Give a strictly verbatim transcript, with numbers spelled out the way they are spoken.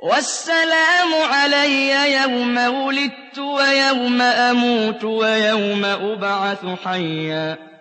وَالسَّلَامُ عَلَيَّ يَوْمَ وُلِدتُّ وَيَوْمَ أَمُوتُ وَيَوْمَ أُبْعَثُ حَيًّا